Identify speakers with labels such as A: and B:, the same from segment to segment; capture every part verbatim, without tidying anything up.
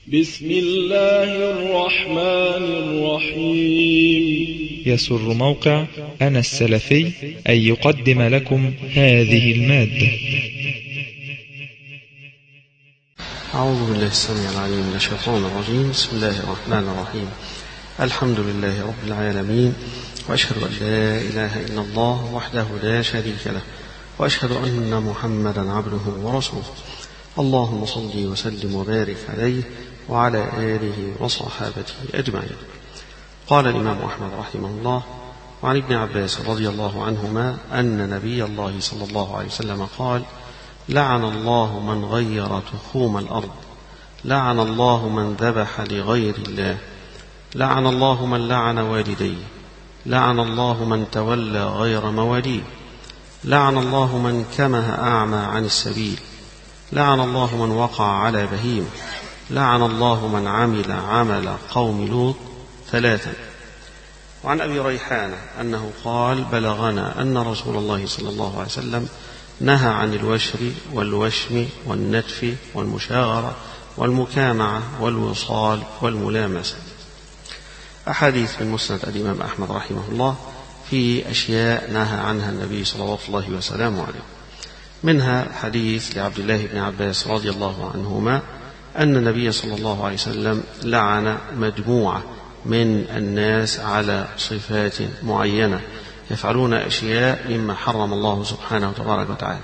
A: بسم الله الرحمن الرحيم.
B: يسر موقع أنا السلفي أن يقدم لكم هذه المادة.
C: أعوذ بالله السميع العليم من الشيطان الرجيم. بسم الله الرحمن الرحيم. الحمد لله رب العالمين، وأشهد أن لا إله إلا الله وحده لا شريك له، وأشهد أن محمدا عبده ورسوله. اللهم صل وسلم وبارك عليه وعلى آله وصحابته أجمعين. قال الإمام أحمد رحمه الله: وعن ابن عباس رضي الله عنهما أن نبي الله صلى الله عليه وسلم قال: لعن الله من غير تخوم الأرض، لعن الله من ذبح لغير الله، لعن الله من لعن والديه، لعن الله من تولى غير مواليه، لعن الله من كمه أعمى عن السبيل، لعن الله من وقع على بهيم، لعن الله من عمل عمل قوم لوط ثلاثا. وعن أبي ريحانة أنه قال: بلغنا أن رسول الله صلى الله عليه وسلم نهى عن الوشر والوشم والنتف والمشاغرة والمكامعة والوصال والملامسة. أحاديث من مسند الإمام أحمد رحمه الله في أشياء نهى عنها النبي صلى الله عليه وسلم عليه. منها حديث لعبد الله بن عباس رضي الله عنهما أن النبي صلى الله عليه وسلم لعن مجموعة من الناس على صفات معينة يفعلون أشياء مما حرم الله سبحانه وتبارك وتعالى.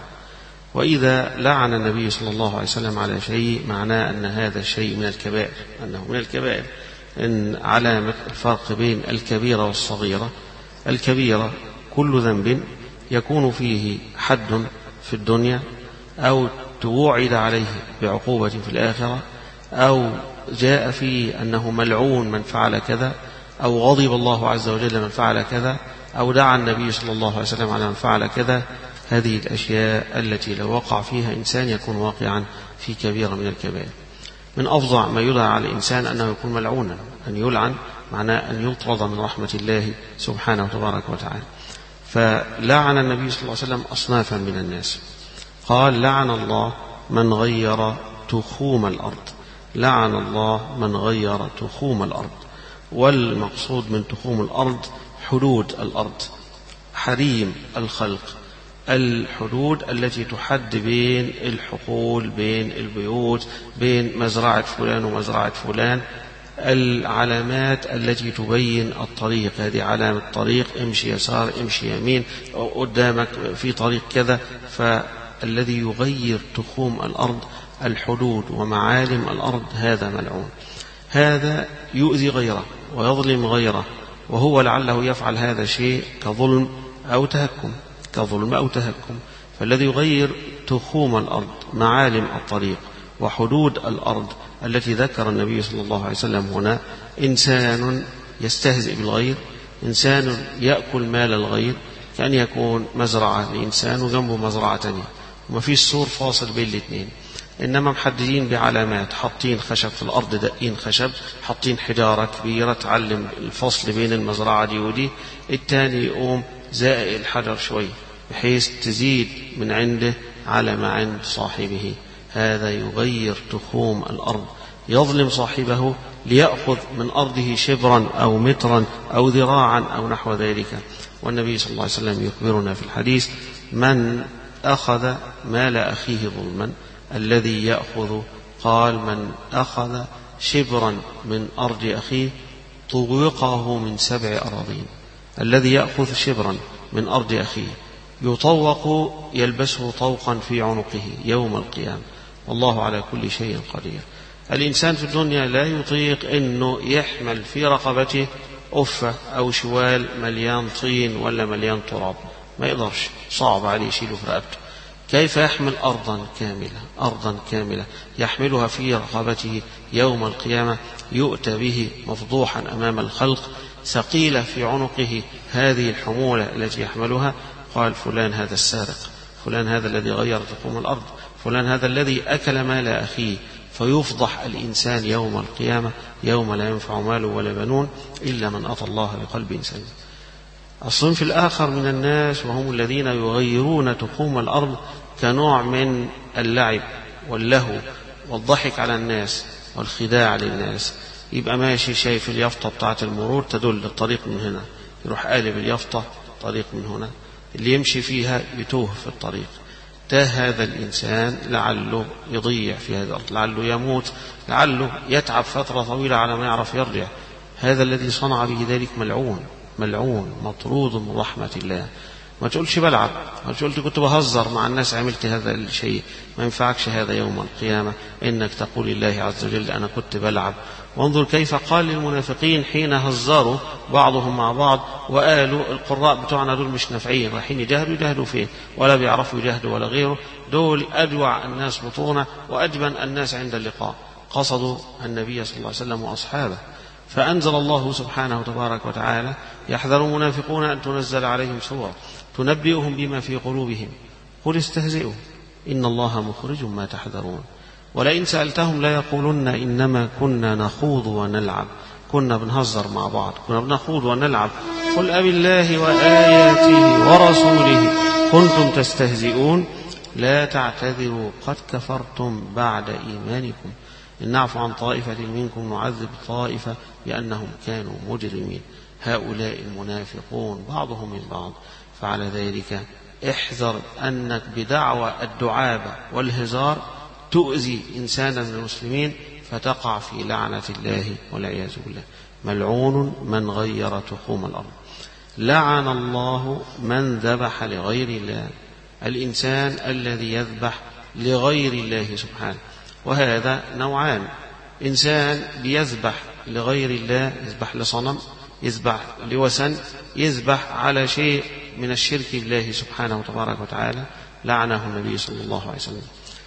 C: وإذا لعن النبي صلى الله عليه وسلم على شيء معناه أن هذا الشيء من الكبائر، أنه من الكبائر. إن علامة الفرق بين الكبيرة والصغيرة: الكبيرة كل ذنب يكون فيه حد في الدنيا، أو توعد عليه بعقوبة في الآخرة، أو جاء فيه أنه ملعون من فعل كذا، أو غضب الله عز وجل من فعل كذا، أو دعا النبي صلى الله عليه وسلم على من فعل كذا. هذه الأشياء التي لو وقع فيها إنسان يكون واقعا في كبيرة من الكبائر. من أفظع ما يدعى على الإنسان أنه يكون ملعونا. أن يلعن معناه أن يطرد من رحمة الله سبحانه وتبارك وتعالى. فلعن النبي صلى الله عليه وسلم أصنافا من الناس. قال: لعن الله من غير تخوم الأرض، لعن الله من غير تخوم الأرض. والمقصود من تخوم الأرض حدود الأرض، حريم الخلق، الحدود التي تحد بين الحقول، بين البيوت، بين مزرعة فلان ومزرعة فلان، العلامات التي تبين الطريق. هذه علامة طريق، امشي يسار، امشي يمين، قدامك في طريق كذا. فالذي يغير تخوم الأرض، الحدود ومعالم الأرض، هذا ملعون. هذا يؤذي غيره ويظلم غيره، وهو لعله يفعل هذا الشيء كظلم أو تهكم، كظلم أو تهكم. فالذي يغير تخوم الأرض، معالم الطريق وحدود الأرض التي ذكر النبي صلى الله عليه وسلم هنا، إنسان يستهزئ بالغير، إنسان يأكل مال الغير، كأن يكون مزرعة لإنسان وجنبه مزرعة تانية وما فيش سور فاصل بين الاثنين، إنما محددين بعلامات، حاطين خشب في الأرض، دقين خشب، حاطين حجارة كبيرة تعلم الفصل بين المزرعة دي ودي. التاني يقوم زائق الحجر شوي بحيث تزيد من عنده على ما عند صاحبه. هذا يغير تخوم الأرض، يظلم صاحبه ليأخذ من أرضه شبرا أو مترا أو ذراعا أو نحو ذلك. والنبي صلى الله عليه وسلم يخبرنا في الحديث: من أخذ مال أخيه ظلما، الذي يأخذ، قال: من أخذ شبرا من أرض أخيه طوقه من سبع أراضين. الذي يأخذ شبرا من أرض أخيه يطوق، يلبسه طوقا في عنقه يوم القيامة، والله على كل شيء قدير. الإنسان في الدنيا لا يطيق أنه يحمل في رقبته أفة أو شوال مليان طين ولا مليان تراب، ما يقدرش، صعب عليه يشيله في رقبته. كيف يحمل أرضا كاملة، أرضا كاملة يحملها في رقبته يوم القيامة، يؤتى به مفضوحا أمام الخلق، ثقيلة في عنقه هذه الحمولة التي يحملها. قال: فلان هذا السارق، فلان هذا الذي غير تخوم الأرض، فلان هذا الذي أكل مال أخيه. فيفضح الإنسان يوم القيامة يوم لا ينفع مال ولا بنون إلا من أتى الله بقلب سليم. الصنف الآخر من الناس وهم الذين يغيرون تخوم الأرض كنوع من اللعب واللهو والضحك على الناس والخداع للناس. يبقى ماشي شايف اليافطة بتاعة المرور تدل الطريق من هنا، يروح قالب اليافطة طريق من هنا، اللي يمشي فيها يتوه في الطريق. ده هذا الإنسان لعله يضيع في هذا الأرض، لعله يموت، لعله يتعب فترة طويلة على ما يعرف يرجع. هذا الذي صنع به ذلك ملعون، ملعون مطرود من رحمة الله. ما تقولش بلعب، ما تقولش كنت بهزر مع الناس عملت هذا الشيء، ما ينفعكش هذا يوم القيامة إنك تقول لله عز وجل أنا كنت بلعب. وانظر كيف قال للمنافقين حين هزروا بعضهم مع بعض وقالوا القراء بتوعنا دول مش نافعين، رايحين يجاهدوا، يجاهدوا فين؟ ولا بيعرفوا يجاهدوا ولا غيره، دول أجوع الناس بطونة وأجبن الناس عند اللقاء. قصدوا النبي صلى الله عليه وسلم وأصحابه، فأنزل الله سبحانه تبارك وتعالى يحذر المنافقون أن تنزل عليهم سورة تنبئهم بما في قلوبهم قل استهزئوا إن الله مخرج ما تحذرون ولئن سألتهم لا يقولن إنما كنا نخوض ونلعب، كنا بنهزر مع بعض، كنا بنخوض ونلعب. قل أب الله وآياته ورسوله كنتم تستهزئون لا تعتذروا قد كفرتم بعد إيمانكم إن نعفو عن طائفة منكم نعذب طائفة بأنهم كانوا مجرمين. هؤلاء المنافقون بعضهم من بعض. فعلى ذلك احذر أنك بدعوى الدعابة والهزار تؤذي إنسانا من المسلمين فتقع في لعنة الله والعياذ بالله. ملعون من غير تخوم الأرض. لعن الله من ذبح لغير الله، الإنسان الذي يذبح لغير الله سبحانه. وهذا نوعان، إنسان بيذبح لغير الله، يذبح لصنم، يذبح لوثن، يذبح على شيء من الشرك بالله سبحانه وتبارك وتعالى، لعنه النبي صلى الله عليه وسلم.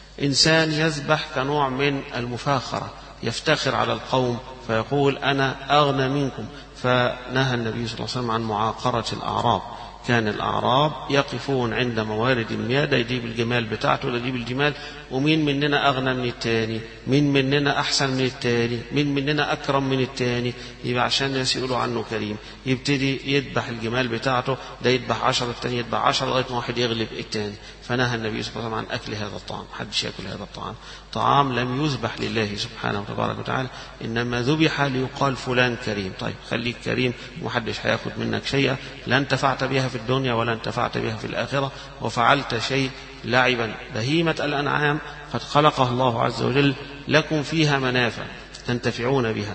C: إنسان يذبح كنوع من المفاخرة، يفتخر على القوم فيقول أنا أغنى منكم، فنهى النبي صلى الله عليه وسلم عن معاقرة الأعراب. كان الأعراب يقفون عند موارد المياه، ده يجيب الجمال بتاعته، ده يجيب الجمال، ومين مننا أغنى من التاني، مين مننا أحسن من التاني، مين مننا أكرم من التاني، يبقى عشان الناس يقولوا عنه كريم يبتدي يذبح الجمال بتاعته، ده يذبح عشرة التاني يذبح عشرة لغاية ما واحد يغلب التاني. فنهى النبي صلى الله عليه وسلم عن أكل هذا الطعام، محدش يأكل هذا الطعام، طعام لم يذبح لله سبحانه وتبارك وتعالى، إنما ذبح ليقال فلان كريم. طيب خليك كريم ومحدش هياخد منك شيئا، لا انتفعت بها في الدنيا ولا انتفعت بها في الآخرة، وفعلت شيء لعبا. بهيمة الأنعام قد خلقها الله عز وجل لكم فيها منافع تنتفعون بها،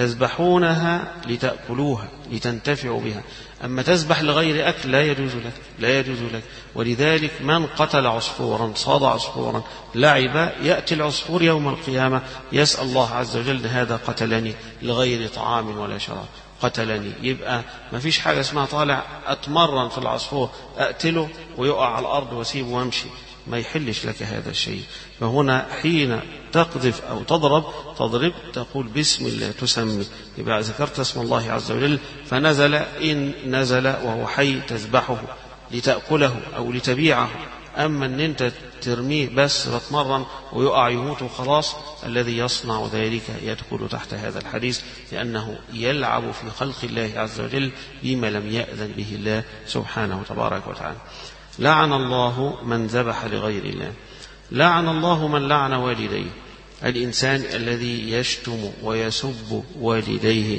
C: تذبحونها لتأكلوها لتنتفعوا بها، أما تذبح لغير أكل لا يجوز لك، لا يجوز لك. ولذلك من قتل عصفورا صاد عصفورا لعب يأتي العصفور يوم القيامة يسأل الله عز وجل هذا قتلني لغير طعام ولا شراب، قتلني. يبقى ما فيش حاجة اسمها طالع أتمرن في العصفور أقتله ويقع على الأرض واسيبه وامشي، ما يحلش لك هذا الشيء. فهنا حين تقذف أو تضرب تضرب تقول بسم الله تسمي، يبقى ذكرت اسم الله عز وجل فنزل، إن نزل وهو حي تذبحه لتأكله أو لتبيعه. أما أن أنت ترميه بس بتمرن ويقع يموت وخلاص، الذي يصنع ذلك يدخل تحت هذا الحديث، لأنه يلعب في خلق الله عز وجل بما لم يأذن به الله سبحانه تبارك وتعالى. لعن الله من ذبح لغير الله. لعن الله من لعن والديه، الإنسان الذي يشتم ويسب والديه،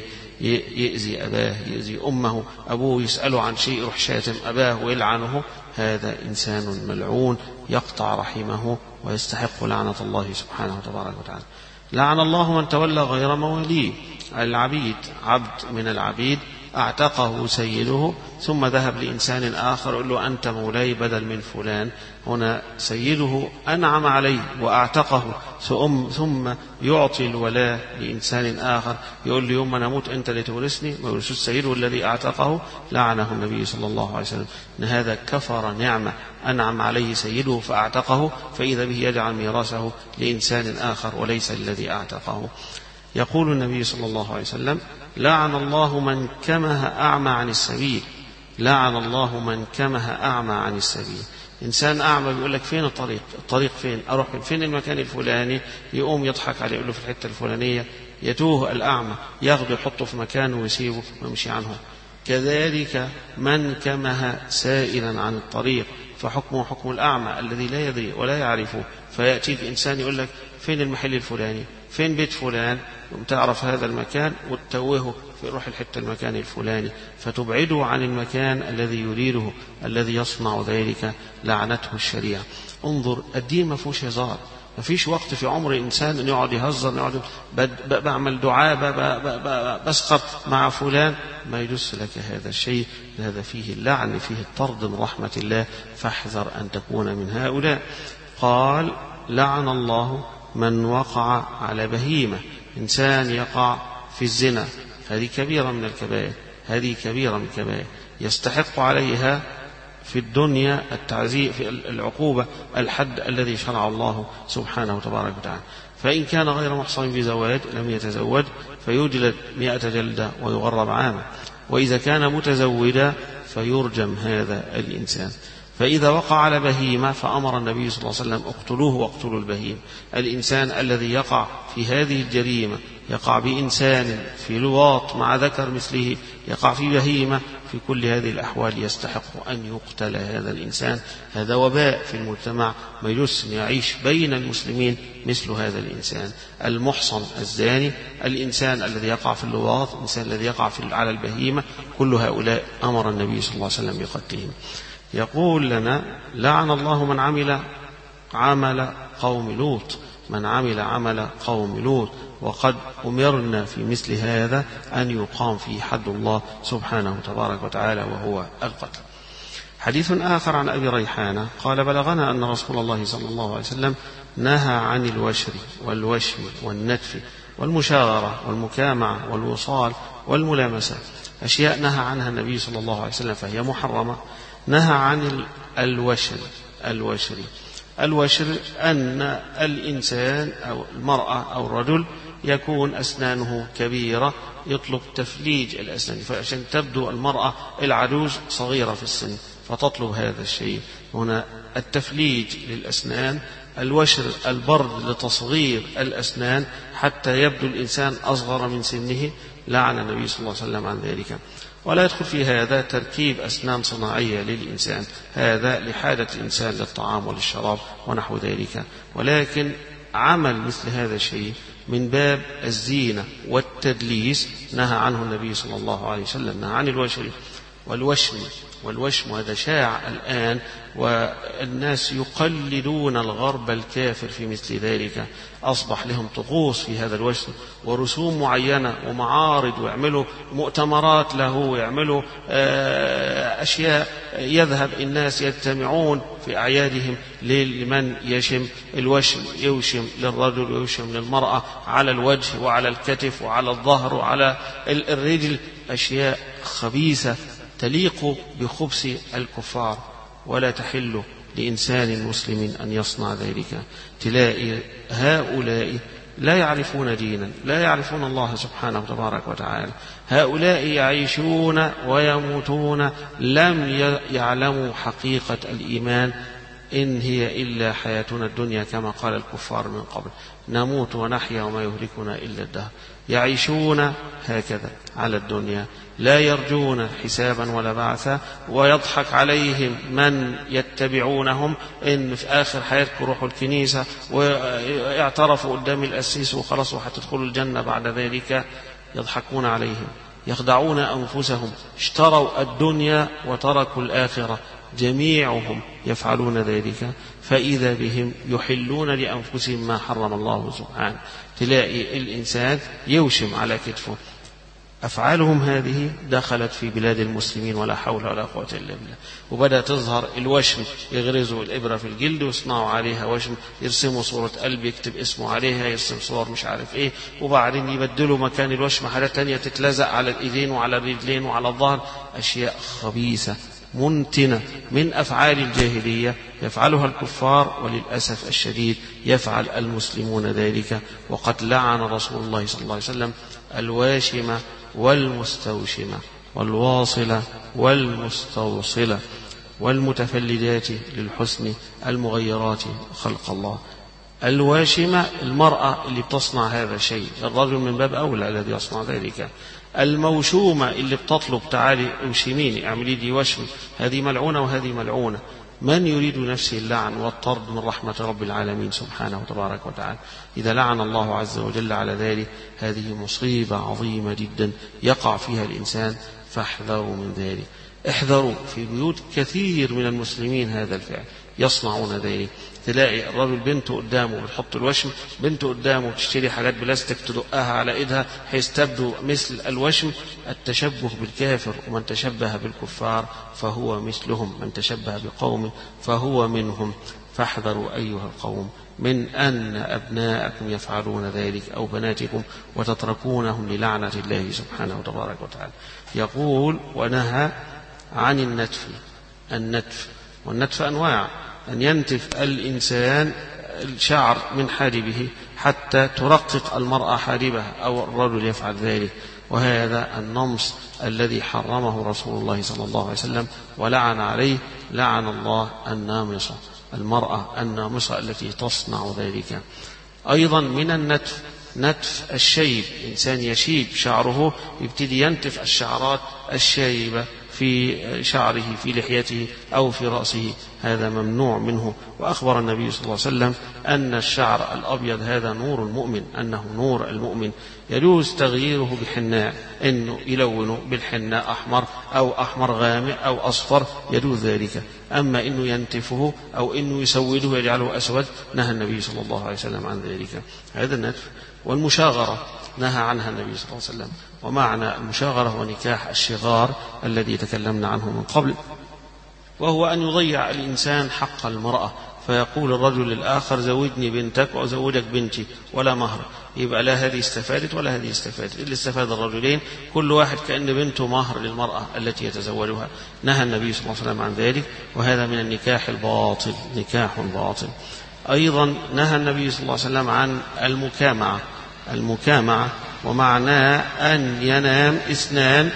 C: يؤذي أباه يؤذي أمه، أبوه يسأله عن شيء يروح شاتم أباه ويلعنه، هذا إنسان ملعون يقطع رحمه ويستحق لعنة الله سبحانه وتبارك وتعالى. لعن الله من تولى غير مواليه، العبيد، عبد من العبيد اعتقه سيده ثم ذهب لإنسان آخر يقول له أنت مولاي بدل من فلان. هنا سيده أنعم عليه وأعتقه ثم يعطي الولاء لإنسان آخر، يقول لي يوم أنا أموت أنت اللي تورثني، ما يورثوش سيده الذي أعتقه. لعنه النبي صلى الله عليه وسلم أن هذا كفر نعمة أنعم عليه سيده فأعتقه، فإذا به يجعل ميراثه لإنسان آخر وليس الذي أعتقه. يقول النبي صلى الله عليه وسلم لعن الله من كمه أعمى عن السبيل. لعن الله من كمه أعمى عن السبيل. إنسان أعمى بيقول لك فين الطريق، الطريق فين، أروح فين المكان الفلاني، يقوم يضحك عليه يقول له في الحتة الفلانية، يتوه الأعمى ياخده يحطه في مكانه ويسيبه ويمشي عنه. كذلك من كمه سائلا عن الطريق فحكمه حكم الأعمى الذي لا يدري ولا يعرفه، فيأتيك إنسان يقول لك فين المحل الفلاني، فين بيت فلان، تعرف هذا المكان وتتوهه في روح الحتة المكان الفلاني، فتبعده عن المكان الذي يريده الذي يصنع ذلك، لعنته الشريعة. انظر، الدين ما فيهوش هزار، ما فيش وقت في عمر الإنسان أن يقعد يهزر، يقعد بعمل دعاء بسقط مع فلان، ما يجوز لك هذا الشيء، هذا فيه اللعن، فيه الطرد من رحمة الله، فاحذر أن تكون من هؤلاء. قال: لعن الله من وقع على بهيمة، إنسان يقع في الزنا، هذه كبيرة من الكبائر، هذه كبيرة من الكبائر يستحق عليها في الدنيا التعزيء، في العقوبة الحد الذي شرع الله سبحانه وتبارك وتعالى. فإن كان غير محصن بزواج لم يتزوج فيجلد مئة جلدة ويغرب عاما، وإذا كان متزوجا فيرجم هذا الإنسان. فإذا وقع على بهيمة فأمر النبي صلى الله عليه وسلم: اقتلوه واقتلوا البهيم. الإنسان الذي يقع في هذه الجريمة، يقع بإنسان في لواط مع ذكر مثله، يقع في بهيمة، في كل هذه الأحوال يستحق أن يقتل هذا الإنسان. هذا وباء في المجتمع، ما يجوز أن يعيش بين المسلمين مثل هذا الإنسان المحصن الزاني، الإنسان الذي يقع في اللواط، الإنسان الذي يقع في على البهيمة، كل هؤلاء أمر النبي صلى الله عليه وسلم بقتلهم. يقول لنا: لعن الله من عمل عمل قوم لوط، من عمل عمل قوم لوط، وقد أمرنا في مثل هذا أن يقام فيه حد الله سبحانه وتبارك وتعالى وهو القتل. حديث آخر عن أبي ريحانة قال: بلغنا أن رسول الله صلى الله عليه وسلم نهى عن الوشر والوشم والنتف والمشاغرة والمكامعة والوصال والملامسة، أشياء نهى عنها النبي صلى الله عليه وسلم فهي محرمة. نهى عن الوشر الوشر الوشر أن الإنسان أو المرأة أو الرجل يكون أسنانه كبيرة، يطلب تفليج الأسنان، فعشان تبدو المرأة العجوز صغيرة في السن فتطلب هذا الشيء. هنا التفليج للأسنان، الوشر البرد لتصغير الأسنان حتى يبدو الإنسان أصغر من سنه، لعن النبي صلى الله عليه وسلم عن ذلك. ولا يدخل في هذا تركيب أسنان صناعية للإنسان، هذا لحاجة الإنسان للطعام وللشراب ونحو ذلك، ولكن عمل مثل هذا الشيء من باب الزينة والتدليس نهى عنه النبي صلى الله عليه وسلم. نهى عن الوشر والوشم والوشم هذا شاع الآن، والناس يقلدون الغرب الكافر في مثل ذلك، أصبح لهم طقوس في هذا الوشم ورسوم معينة ومعارض، ويعملوا مؤتمرات له، ويعملوا أشياء يذهب الناس يجتمعون في أعيادهم لمن يشم الوشم، يوشم للرجل ويوشم للمرأة على الوجه وعلى الكتف وعلى الظهر وعلى الرجل، أشياء خبيثة تليق بخبث الكفار، ولا تحل لإنسان مسلم أن يصنع ذلك. تلاقي هؤلاء لا يعرفون دينا، لا يعرفون الله سبحانه وتبارك وتعالى، هؤلاء يعيشون ويموتون لم يعلموا حقيقة الإيمان، إن هي إلا حياتنا الدنيا كما قال الكفار من قبل، نموت ونحيا وما يهلكنا إلا الدهر. يعيشون هكذا على الدنيا، لا يرجون حسابا ولا بعثا، ويضحك عليهم من يتبعونهم إن في آخر حياتكم روحوا الكنيسة ويعترفوا قدام الأسيس وخلاص وحتدخلوا الجنة بعد ذلك. يضحكون عليهم، يخدعون أنفسهم، اشتروا الدنيا وتركوا الآخرة، جميعهم يفعلون ذلك، فإذا بهم يحلون لأنفسهم ما حرم الله سبحانه. تلاقي الإنسان يوشم على كتفه. أفعالهم هذه دخلت في بلاد المسلمين ولا حول ولا قوة إلا بالله. وبدأ تظهر الوشم، يغرزوا الإبرة في الجلد ويصنعوا عليها وشم، يرسموا صورة قلب يكتب اسمه عليها، يرسم صور مش عارف إيه، وبعدين يبدلوا مكان الوشم حاجات تانية تتلزق على الإيدين وعلى الرجلين وعلى الظهر، أشياء خبيثة منتنة من أفعال الجاهلية يفعلها الكفار، وللأسف الشديد يفعل المسلمون ذلك. وقد لعن رسول الله صلى الله عليه وسلم الواشمة والمستوشمة والواصلة والمستوصلة والمتفلدات للحسن المغيرات خلق الله. الواشمة المرأة اللي بتصنع هذا الشيء، الرجل من باب أولى الذي يصنع ذلك. الموشومة اللي بتطلب تعالي اوشميني اعملي لي وشم، هذه ملعونة وهذه ملعونة. من يريد نفسه اللعن والطرد من رحمة رب العالمين سبحانه وتبارك وتعالى. إذا لعن الله عز وجل على ذلك هذه مصيبة عظيمة جدا يقع فيها الإنسان، فاحذروا من ذلك. احذروا، في بيوت كثير من المسلمين هذا الفعل يصنعون ذلك. تلاقي الرجل بنته قدامه بتحط الوشم، بنته قدامه بتشتري حاجات بلاستيك تدقها على ايدها حيث تبدو مثل الوشم. التشبه بالكافر، ومن تشبه بالكفار فهو مثلهم، من تشبه بقوم فهو منهم. فاحذروا أيها القوم من أن أبناءكم يفعلون ذلك أو بناتكم وتتركونهم للعنة الله سبحانه وتبارك وتعالى. يقول: ونهى عن النتف. النتف والنتف أنواع، أن ينتف الإنسان الشعر من حاجبه حتى ترقق المرأة حاجبها أو الرجل يفعل ذلك، وهذا النمص الذي حرمه رسول الله صلى الله عليه وسلم ولعن عليه. لعن الله النامصة، المرأة النامصة التي تصنع ذلك. أيضا من النتف نتف الشيب، إنسان يشيب شعره يبتدي ينتف الشعرات الشايبة في شعره في لحيته أو في رأسه، هذا ممنوع منه. وأخبر النبي صلى الله عليه وسلم أن الشعر الأبيض هذا نور المؤمن، أنه نور المؤمن، يجوز تغييره بحناء، إنه يلونه بالحناء أحمر أو أحمر غامق أو أصفر، يجوز ذلك. أما إنه ينتفه أو إنه يسوده يجعله أسود نهى النبي صلى الله عليه وسلم عن ذلك. هذا النتف. والمشاغرة نهى عنها النبي صلى الله عليه وسلم. ومعنى المشاغرة هو نكاح الشغار الذي تكلمنا عنه من قبل، وهو أن يضيع الإنسان حق المرأة، فيقول الرجل للآخر: زوجني بنتك وأزوجك بنتي ولا مهر. يبقى لا هذه استفادت ولا هذه استفادت، اللي استفاد الرجلين كل واحد كأن بنته مهر للمرأة التي يتزوجها. نهى النبي صلى الله عليه وسلم عن ذلك، وهذا من النكاح الباطل، نكاح باطل. أيضا نهى النبي صلى الله عليه وسلم عن المكامعة. المكامعة ومعناه أن ينام اثنان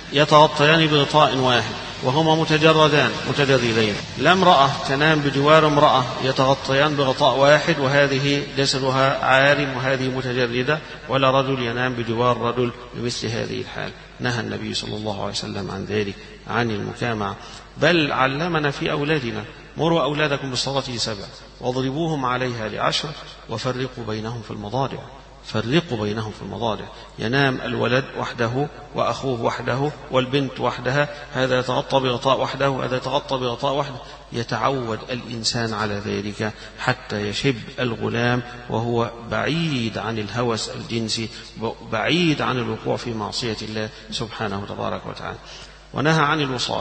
C: يتغطيان بغطاء واحد وهما متجردان متجردين، لا امرأة تنام بجوار امرأة يتغطيان بغطاء واحد وهذه جسدها عار وهذه متجردة، ولا رجل ينام بجوار رجل بمثل هذه الحال. نهى النبي صلى الله عليه وسلم عن ذلك، عن المكامعة. بل علمنا في أولادنا: مروا أولادكم بالصلاة سبع واضربوهم عليها لعشر وفرقوا بينهم في المضاجع. فرقوا بينهم في المضاجع. ينام الولد وحده وأخوه وحده والبنت وحدها، هذا يتغطى بغطاء وحده وهذا يتغطى بغطاء وحده. يتعود الإنسان على ذلك حتى يشب الغلام وهو بعيد عن الهوس الجنسي، بعيد عن الوقوع في معصية الله سبحانه وتبارك وتعالى. ونهى عن الوصال.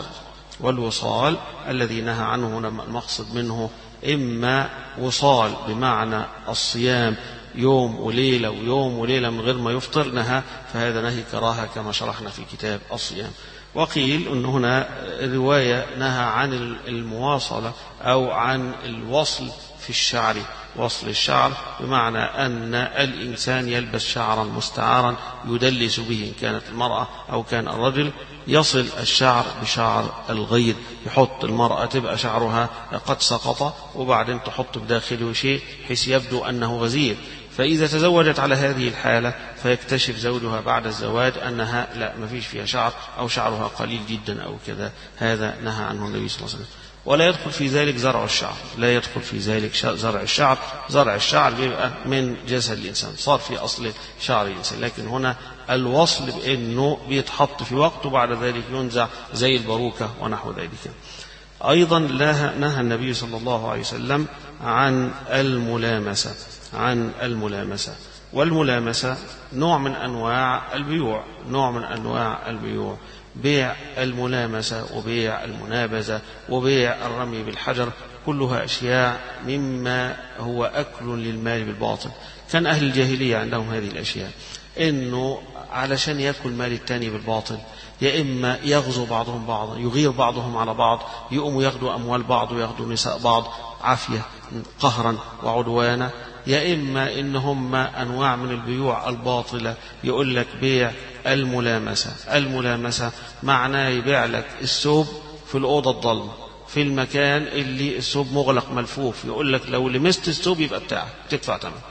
C: والوصال الذي نهى عنه المقصد منه إما وصال بمعنى الصيام يوم وليلة ويوم وليلة من غير ما يفطر، نهى، فهذا نهي كراهة كما شرحنا في كتاب الصيام. وقيل أن هنا رواية نهى عن المواصلة أو عن الوصل في الشعر، وصل الشعر بمعنى أن الإنسان يلبس شعرا مستعارا يدلس به، إن كانت المرأة أو كان الرجل، يصل الشعر بشعر الغير، يحط المرأة تبقى شعرها قد سقط وبعدين تحط بداخله شيء حيث يبدو أنه غزير، فإذا تزوجت على هذه الحالة فيكتشف زوجها بعد الزواج أنها لا ما فيش فيها شعر أو شعرها قليل جدا أو كذا، هذا نهى عنه النبي صلى الله عليه وسلم. ولا يدخل في ذلك زرع الشعر، لا يدخل في ذلك زرع الشعر. زرع الشعر بيبقى من جسد الإنسان، صار في أصل شعر الإنسان، لكن هنا الوصل بأنه بيتحط في وقت وبعد ذلك ينزع زي الباروكة ونحو ذلك. أيضا نهى النبي صلى الله عليه وسلم عن الملامسة، عن الملامسة. والملامسة نوع من أنواع البيوع، نوع من أنواع البيوع، بيع الملامسة وبيع المنابذة وبيع الرمي بالحجر، كلها أشياء مما هو أكل للمال بالباطل. كان أهل الجاهلية عندهم هذه الأشياء، إنه علشان يأكل مال التاني بالباطل، يا إما يغزو بعضهم بعضا، يغير بعضهم على بعض، يقوموا ياخدوا أموال بعض وياخدوا نساء بعض عافية قهرا وعدوانا، يا إما إن هم أنواع من البيوع الباطلة. يقول لك بيع الملامسة. الملامسة معناه يبيع لك الثوب في الأوضة الضلمة في المكان اللي الثوب مغلق ملفوف، يقول لك لو لمست الثوب يبقى بتاعك، تدفع ثمن.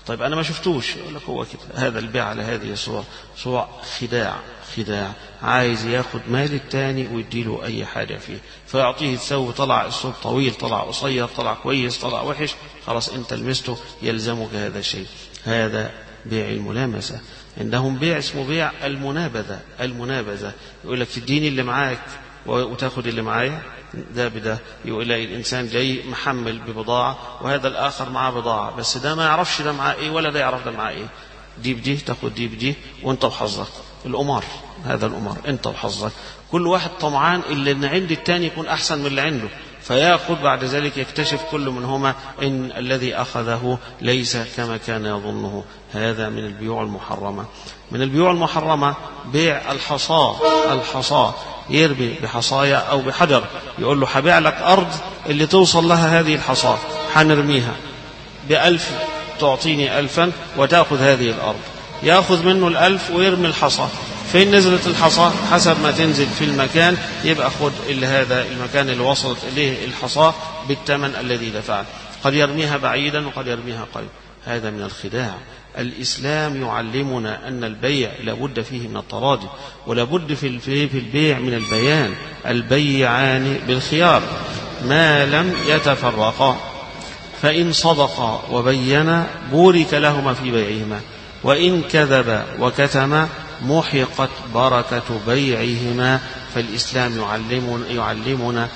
C: طيب أنا ما شفتوش، يقول لك هو كده، هذا البيع على هذه الصور صور خداع خداع، عايز ياخد مال التاني ويديله أي حاجة فيه، فيعطيه تسوي، طلع الصوت طويل، طلع قصير، طلع كويس، طلع وحش، خلاص أنت لمسته يلزمك هذا الشيء. هذا بيع الملامسة. عندهم بيع اسمه بيع المنابذة. المنابذة يقول لك تديني اللي معاك وتاخد اللي معايا، ده بده. يقول لي الإنسان جاي محمل ببضاعة وهذا الآخر معاه بضاعة، بس ده ما يعرفش ده معاه إيه ولا ده يعرف ده معاه إيه، دي بدي تاخد دي بدي وانت وحظك. الأمار، هذا الأمار انت وحظك، كل واحد طمعان اللي عند التاني يكون أحسن من اللي عنده، فيأخذ بعد ذلك يكتشف كل منهما إن الذي أخذه ليس كما كان يظنه. هذا من البيوع المحرمة. من البيوع المحرمة بيع الحصاة. الحصاة يربي بحصايا أو بحجر، يقول له حبيع لك أرض اللي توصل لها هذه الحصاة، حنرميها بألف، تعطيني ألفا وتأخذ هذه الأرض. يأخذ منه الألف ويرمي الحصى، فإن نزلت الحصى حسب ما تنزل في المكان يبقى خذ إلى هذا المكان اللي وصلت إليه الحصى بالثمن الذي دفعه. قد يرميها بعيدا وقد يرميها قريب. هذا من الخداع. الإسلام يعلمنا أن البيع لابد فيه من التراضي، ولابد في البيع من البيان. البيعان بالخيار ما لم يتفرقا، فإن صدقا وبينا بورك لهما في بيعهما، وإن كذبا وكتما محقت بركة بيعهما. فالإسلام يعلمنا, يعلمنا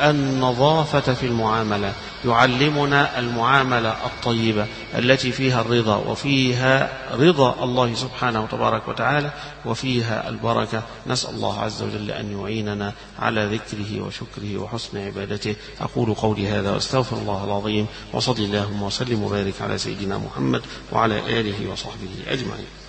C: النظافة في المعاملة، يعلمنا المعاملة الطيبة التي فيها الرضا، وفيها رضا الله سبحانه وتبارك وتعالى، وفيها البركة. نسأل الله عز وجل أن يعيننا على ذكره وشكره وحسن عبادته. أقول قولي هذا وأستغفر الله العظيم، وصلي اللهم وسلم وبارك على سيدنا محمد وعلى آله وصحبه أجمعين.